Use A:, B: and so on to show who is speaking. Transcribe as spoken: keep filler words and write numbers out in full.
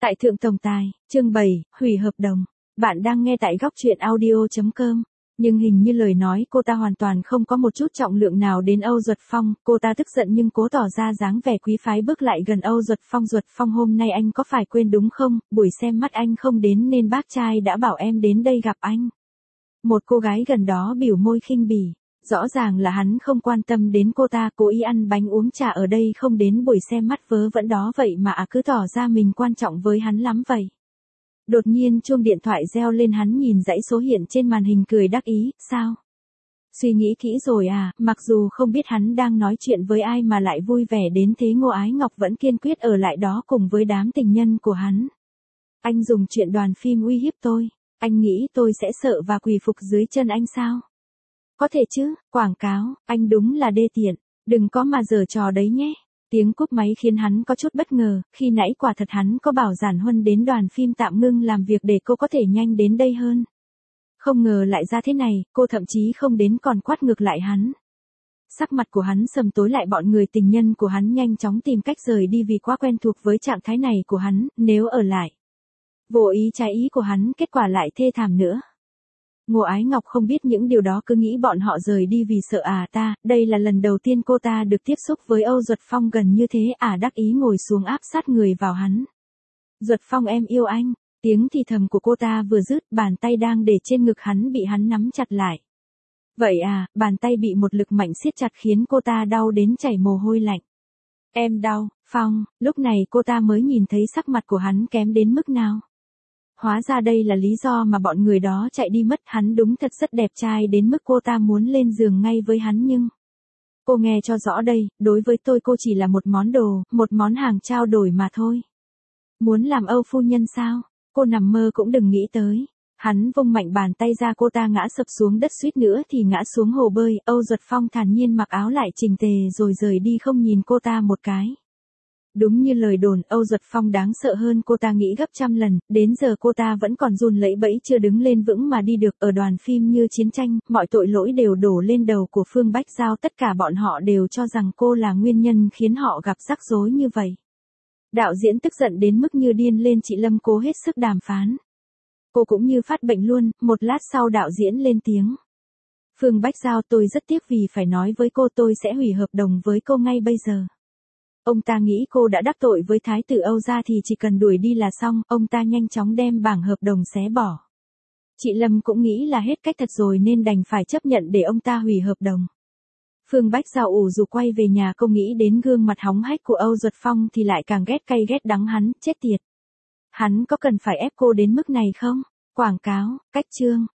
A: Tại Thượng Tổng Tài, chương bảy, hủy hợp đồng. Bạn đang nghe tại góc truyện audio.com. Nhưng hình như lời nói cô ta hoàn toàn không có một chút trọng lượng nào đến Âu Duật Phong, cô ta tức giận nhưng cố tỏ ra dáng vẻ quý phái bước lại gần Âu Duật Phong. Duật Phong, hôm nay anh có phải quên đúng không, buổi xem mắt anh không đến nên bác trai đã bảo em đến đây gặp anh. Một cô gái gần đó bỉu môi khinh bỉ. Rõ ràng là hắn không quan tâm đến cô ta, cố ý ăn bánh uống trà ở đây không đến buổi xem mắt vớ vẩn đó vậy mà à cứ tỏ ra mình quan trọng với hắn lắm vậy. Đột nhiên chuông điện thoại reo lên, hắn nhìn dãy số hiện trên màn hình cười đắc ý, sao? Suy nghĩ kỹ rồi à, mặc dù không biết hắn đang nói chuyện với ai mà lại vui vẻ đến thế, Ngô Ái Ngọc vẫn kiên quyết ở lại đó cùng với đám tình nhân của hắn. Anh dùng chuyện đoàn phim uy hiếp tôi, anh nghĩ tôi sẽ sợ và quỳ phục dưới chân anh sao? Có thể chứ, quảng cáo, anh đúng là đê tiện, đừng có mà giở trò đấy nhé. Tiếng cúp máy khiến hắn có chút bất ngờ, khi nãy quả thật hắn có bảo Giản Huân đến đoàn phim tạm ngưng làm việc để cô có thể nhanh đến đây hơn. Không ngờ lại ra thế này, cô thậm chí không đến còn quát ngược lại hắn. Sắc mặt của hắn sầm tối lại, bọn người tình nhân của hắn nhanh chóng tìm cách rời đi vì quá quen thuộc với trạng thái này của hắn, nếu ở lại. Vô ý trái ý của hắn, kết quả lại thê thảm nữa. Ngô Ái Ngọc không biết những điều đó, cứ nghĩ bọn họ rời đi vì sợ à ta, đây là lần đầu tiên cô ta được tiếp xúc với Âu Duật Phong gần như thế, à đắc ý ngồi xuống áp sát người vào hắn. Duật Phong, em yêu anh, tiếng thì thầm của cô ta vừa dứt, bàn tay đang để trên ngực hắn bị hắn nắm chặt lại. Vậy à, bàn tay bị một lực mạnh siết chặt khiến cô ta đau đến chảy mồ hôi lạnh. Em đau, Phong, lúc này cô ta mới nhìn thấy sắc mặt của hắn kém đến mức nào. Hóa ra đây là lý do mà bọn người đó chạy đi mất, hắn đúng thật rất đẹp trai đến mức cô ta muốn lên giường ngay với hắn nhưng... Cô nghe cho rõ đây, đối với tôi cô chỉ là một món đồ, một món hàng trao đổi mà thôi. Muốn làm Âu phu nhân sao? Cô nằm mơ cũng đừng nghĩ tới. Hắn vung mạnh bàn tay ra, cô ta ngã sập xuống đất, suýt nữa thì ngã xuống hồ bơi. Âu Duật Phong thản nhiên mặc áo lại chỉnh tề rồi rời đi không nhìn cô ta một cái. Đúng như lời đồn, Âu Duật Phong đáng sợ hơn cô ta nghĩ gấp trăm lần, đến giờ cô ta vẫn còn run lẩy bẩy chưa đứng lên vững mà đi được. Ở đoàn phim như chiến tranh, mọi tội lỗi đều đổ lên đầu của Phương Bách Giao, tất cả bọn họ đều cho rằng cô là nguyên nhân khiến họ gặp rắc rối như vậy. Đạo diễn tức giận đến mức như điên lên, chị Lâm cố hết sức đàm phán. Cô cũng như phát bệnh luôn, một lát sau đạo diễn lên tiếng. Phương Bách Giao, tôi rất tiếc vì phải nói với cô, tôi sẽ hủy hợp đồng với cô ngay bây giờ. Ông ta nghĩ cô đã đắc tội với thái tử Âu gia thì chỉ cần đuổi đi là xong, ông ta nhanh chóng đem bảng hợp đồng xé bỏ. Chị Lâm cũng nghĩ là hết cách thật rồi nên đành phải chấp nhận để ông ta hủy hợp đồng. Phương Bách Giao ủ rũ quay về nhà, cô nghĩ đến gương mặt hóng hách của Âu Duật Phong thì lại càng ghét cay ghét đắng hắn, chết tiệt. Hắn có cần phải ép cô đến mức này không? Quảng cáo, cách chương.